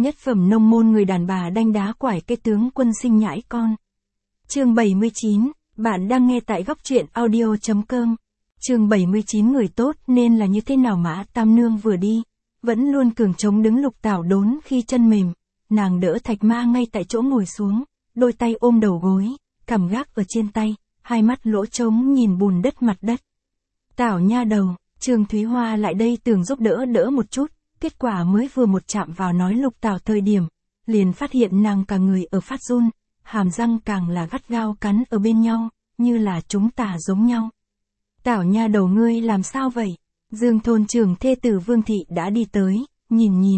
Nhất phẩm nông môn người đàn bà đanh đá quải cái tướng quân sinh nhãi con. Chương 79, bạn đang nghe tại góc truyện audio.com. Chương 79 người tốt nên là như thế nào Mã Tam Nương vừa đi, vẫn luôn cường chống đứng Lục Tảo đốn khi chân mềm, nàng đỡ Thạch Ma ngay tại chỗ ngồi xuống, đôi tay ôm đầu gối, cằm gác ở trên tay, hai mắt lỗ trống nhìn bùn đất mặt đất. Tảo nha đầu, Trương Thúy Hoa lại đây tưởng giúp đỡ một chút, kết quả mới vừa một chạm vào nói Lục Tảo thời điểm, liền phát hiện nàng cả người ở phát run, hàm răng càng là gắt gao cắn ở bên nhau, như là chúng ta giống nhau. Tảo nha đầu ngươi làm sao vậy? Dương thôn trưởng thê tử Vương Thị đã đi tới, nhìn.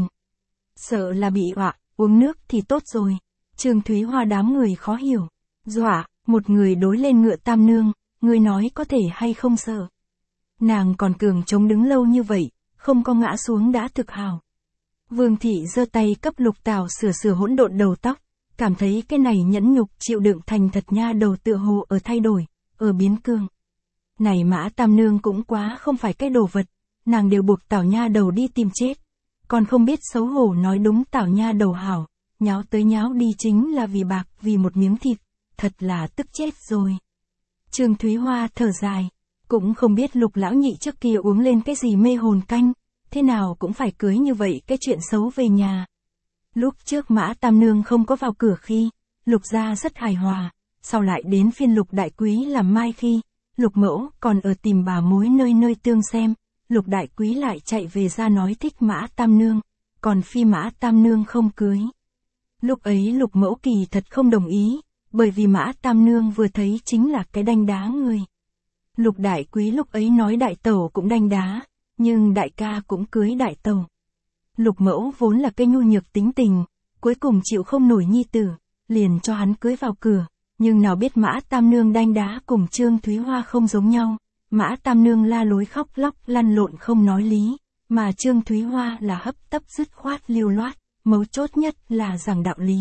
Sợ là bị họa, uống nước thì tốt rồi. Trương Thúy Hoa đám người khó hiểu. Dọa, một người đối lên ngựa Tam Nương, ngươi nói có thể hay không sợ. Nàng còn cường chống đứng lâu như vậy, không có ngã xuống đã thực hào. Vương Thị giơ tay cấp Lục Tảo sửa hỗn độn đầu tóc, cảm thấy cái này nhẫn nhục chịu đựng thành thật nha đầu tựa hồ ở thay đổi, ở biến cương. Này Mã Tam Nương cũng quá không phải cái đồ vật, nàng đều buộc Tảo nha đầu đi tìm chết. Còn không biết xấu hổ nói đúng Tảo nha đầu hảo, nháo tới nháo đi chính là vì bạc, vì một miếng thịt, thật là tức chết rồi. Trương Thúy Hoa thở dài, cũng không biết Lục lão nhị trước kia uống lên cái gì mê hồn canh, thế nào cũng phải cưới như vậy cái chuyện xấu về nhà. Lúc trước Mã Tam Nương không có vào cửa khi, Lục gia rất hài hòa, sau lại đến phiên Lục đại quý làm mai khi, Lục mẫu còn ở tìm bà mối nơi tương xem, Lục đại quý lại chạy về ra nói thích Mã Tam Nương, còn phi Mã Tam Nương không cưới. Lúc ấy Lục mẫu kỳ thật không đồng ý, bởi vì Mã Tam Nương vừa thấy chính là cái đanh đá người. Lục đại quý lúc ấy nói đại tẩu cũng đanh đá, nhưng đại ca cũng cưới đại tẩu. Lục mẫu vốn là cây nhu nhược tính tình, cuối cùng chịu không nổi nhi tử, liền cho hắn cưới vào cửa, nhưng nào biết Mã Tam Nương đanh đá cùng Trương Thúy Hoa không giống nhau, Mã Tam Nương la lối khóc lóc lăn lộn không nói lý, mà Trương Thúy Hoa là hấp tấp dứt khoát lưu loát, mấu chốt nhất là giảng đạo lý.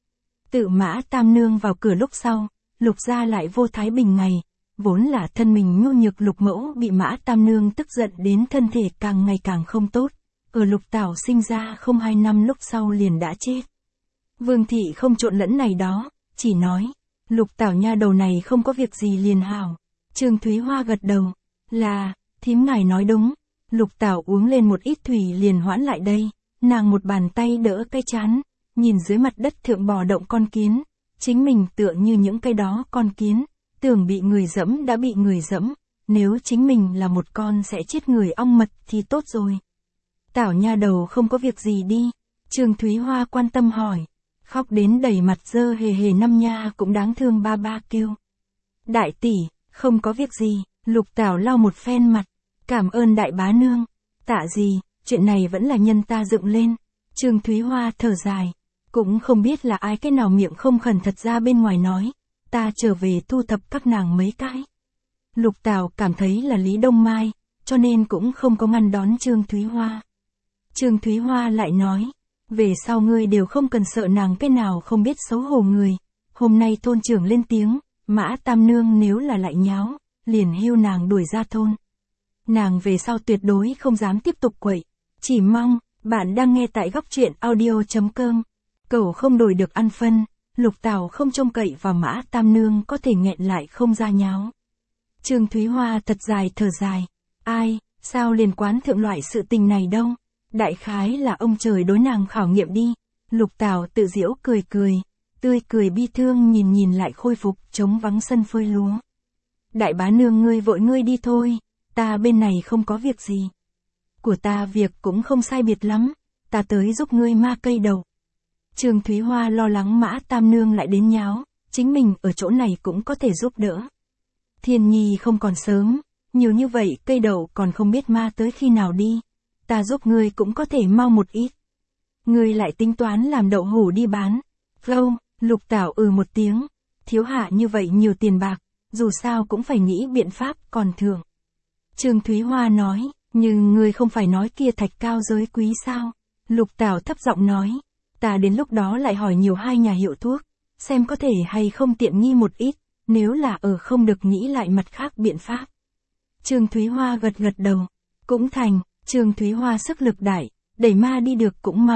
Tự Mã Tam Nương vào cửa lúc sau, Lục gia lại vô thái bình ngày, vốn là thân mình nhu nhược Lục mẫu bị Mã Tam Nương tức giận đến thân thể càng ngày càng không tốt, ở Lục Tảo sinh ra không 2 năm lúc sau liền đã chết. Vương Thị không trộn lẫn này đó, chỉ nói, Lục Tảo nha đầu này không có việc gì liền hảo. Trương Thúy Hoa gật đầu, là, thím ngài nói đúng. Lục Tảo uống lên một ít thủy liền hoãn lại đây, nàng một bàn tay đỡ cái chán, nhìn dưới mặt đất thượng bò động con kiến, chính mình tựa như những cái đó con kiến, tưởng bị người dẫm đã bị người dẫm, nếu chính mình là một con sẽ chết người ong mật thì tốt rồi. Tảo nha đầu không có việc gì đi, Trương Thúy Hoa quan tâm hỏi, khóc đến đầy mặt dơ hề năm nha cũng đáng thương ba kêu. Đại tỷ, không có việc gì, Lục Tảo lau một phen mặt, cảm ơn đại bá nương, tạ gì, chuyện này vẫn là nhân ta dựng lên. Trương Thúy Hoa thở dài, cũng không biết là ai cái nào miệng không khẩn thật ra bên ngoài nói, ta trở về thu thập các nàng mấy cái. Lục Tảo cảm thấy là Lý Đông Mai, cho nên cũng không có ngăn đón Trương Thúy Hoa. Trương Thúy Hoa lại nói, về sau ngươi đều không cần sợ nàng cái nào không biết xấu hổ người, hôm nay thôn trưởng lên tiếng, Mã Tam Nương nếu là lại nháo, liền hưu nàng đuổi ra thôn. Nàng về sau tuyệt đối không dám tiếp tục quậy, chỉ mong, bạn đang nghe tại góc truyện audio.com, cẩu không đổi được ăn phân, Lục Tảo không trông cậy vào Mã Tam Nương có thể nghẹn lại không ra nháo. Trương Thúy Hoa thật dài thở dài, ai, sao liền quán thượng loại sự tình này đâu, đại khái là ông trời đối nàng khảo nghiệm đi. Lục Tảo tự giễu cười, tươi cười bi thương nhìn lại khôi phục trống vắng sân phơi lúa. Đại bá nương ngươi vội ngươi đi thôi, ta bên này không có việc gì. Của ta việc cũng không sai biệt lắm, ta tới giúp ngươi ma cây đầu. Trương Thúy Hoa lo lắng Mã Tam Nương lại đến nháo, chính mình ở chỗ này cũng có thể giúp đỡ. Thiên nhi không còn sớm, nhiều như vậy cây đậu còn không biết ma tới khi nào đi, ta giúp ngươi cũng có thể mau một ít. Ngươi lại tính toán làm đậu hủ đi bán. Lâu, Lục Tảo một tiếng, thiếu hạ như vậy nhiều tiền bạc, dù sao cũng phải nghĩ biện pháp còn thưởng. Trương Thúy Hoa nói, nhưng ngươi không phải nói kia thạch cao giới quý sao? Lục Tảo thấp giọng nói, ta đến lúc đó lại hỏi nhiều 2 nhà hiệu thuốc, xem có thể hay không tiện nghi một ít, nếu là không được nghĩ lại mặt khác biện pháp. Trương Thúy Hoa gật đầu, cũng thành. Trương Thúy Hoa sức lực đại, đẩy ma đi được cũng mau,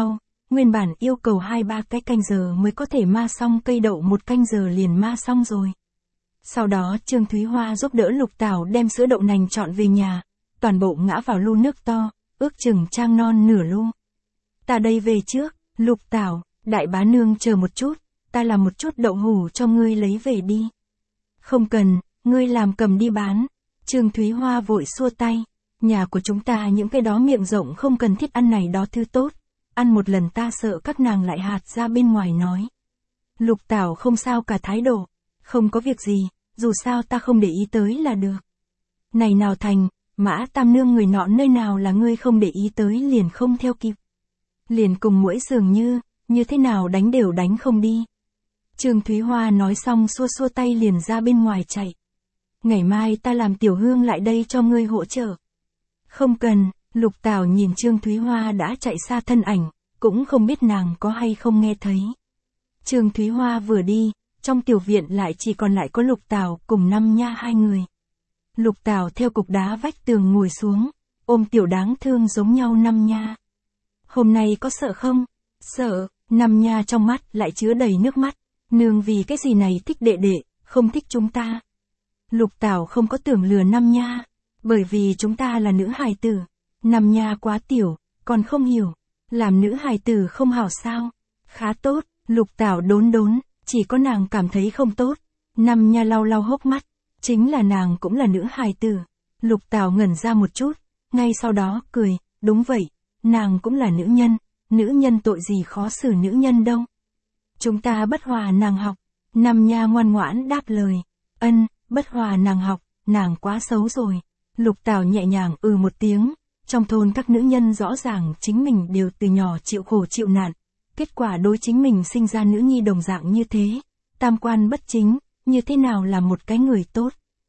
Nguyên bản yêu cầu 2-3 cái canh giờ mới có thể ma xong cây đậu, 1 canh giờ liền ma xong rồi. Sau đó Trương Thúy Hoa giúp đỡ Lục Tảo đem sữa đậu nành trọn về nhà, toàn bộ ngã vào lu nước to, ước chừng trang non nửa lu. Ta đây về trước, Lục Tảo, đại bá nương chờ một chút, ta làm một chút đậu hủ cho ngươi lấy về đi. Không cần, ngươi làm cầm đi bán. Trương Thúy Hoa vội xua tay, nhà của chúng ta những cái đó miệng rộng không cần thiết ăn này đó thứ tốt, ăn một lần ta sợ các nàng lại hạt ra bên ngoài nói. Lục Tảo không sao cả thái độ, không có việc gì, dù sao ta không để ý tới là được. Này nào thành, Mã Tam nương người nọ nơi nào là ngươi không để ý tới liền không theo kịp. Liền cùng muỗi dường như thế nào đánh đều đánh không đi. Trương Thúy Hoa nói xong xua xua tay liền ra bên ngoài chạy. Ngày mai ta làm Tiểu Hương lại đây cho ngươi hỗ trợ. Không cần, Lục Tảo nhìn Trương Thúy Hoa đã chạy xa thân ảnh, cũng không biết nàng có hay không nghe thấy. Trương Thúy Hoa vừa đi, trong tiểu viện lại chỉ còn lại có Lục Tảo cùng Năm Nha hai người. Lục Tảo theo cục đá vách tường ngồi xuống, ôm tiểu đáng thương giống nhau Năm Nha. Hôm nay có sợ không? Sợ, Năm Nha trong mắt lại chứa đầy nước mắt. Nương vì cái gì này thích đệ đệ, không thích chúng ta. Lục Tảo không có tưởng lừa Năm Nha, bởi vì chúng ta là nữ hài tử. Năm Nha quá tiểu, còn không hiểu, làm nữ hài tử không hảo sao? Khá tốt, Lục Tảo đốn, chỉ có nàng cảm thấy không tốt. Năm Nha lau lau hốc mắt, chính là nàng cũng là nữ hài tử. Lục Tảo ngẩn ra một chút, ngay sau đó cười, đúng vậy, nàng cũng là nữ nhân tội gì khó xử nữ nhân đâu. Chúng ta bất hòa nàng học. Năm Nha ngoan ngoãn đáp lời. Ân, bất hòa nàng học, nàng quá xấu rồi. Lục Tảo nhẹ nhàng một tiếng. Trong thôn các nữ nhân rõ ràng chính mình đều từ nhỏ chịu khổ chịu nạn. Kết quả đối chính mình sinh ra nữ nhi đồng dạng như thế. Tam quan bất chính, như thế nào là một cái người tốt.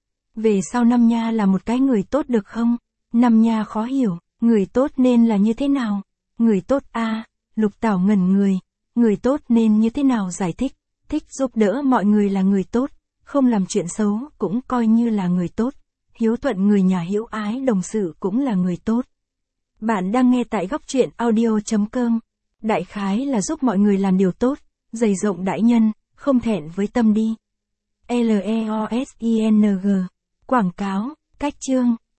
Về sau Năm Nha là một cái người tốt được không? Năm Nha khó hiểu, người tốt nên là như thế nào? Người tốt a, Lục Tảo ngẩn người. Người tốt nên như thế nào giải thích? Thích giúp đỡ mọi người là người tốt, không làm chuyện xấu cũng coi như là người tốt, hiếu thuận người nhà, hiếu ái đồng sự cũng là người tốt. Bạn đang nghe tại Góc Truyện Audio.com. Đại khái là giúp mọi người làm điều tốt, dày rộng đại nhân, không thẹn với tâm đi. LEOSING. Quảng cáo, cách chương.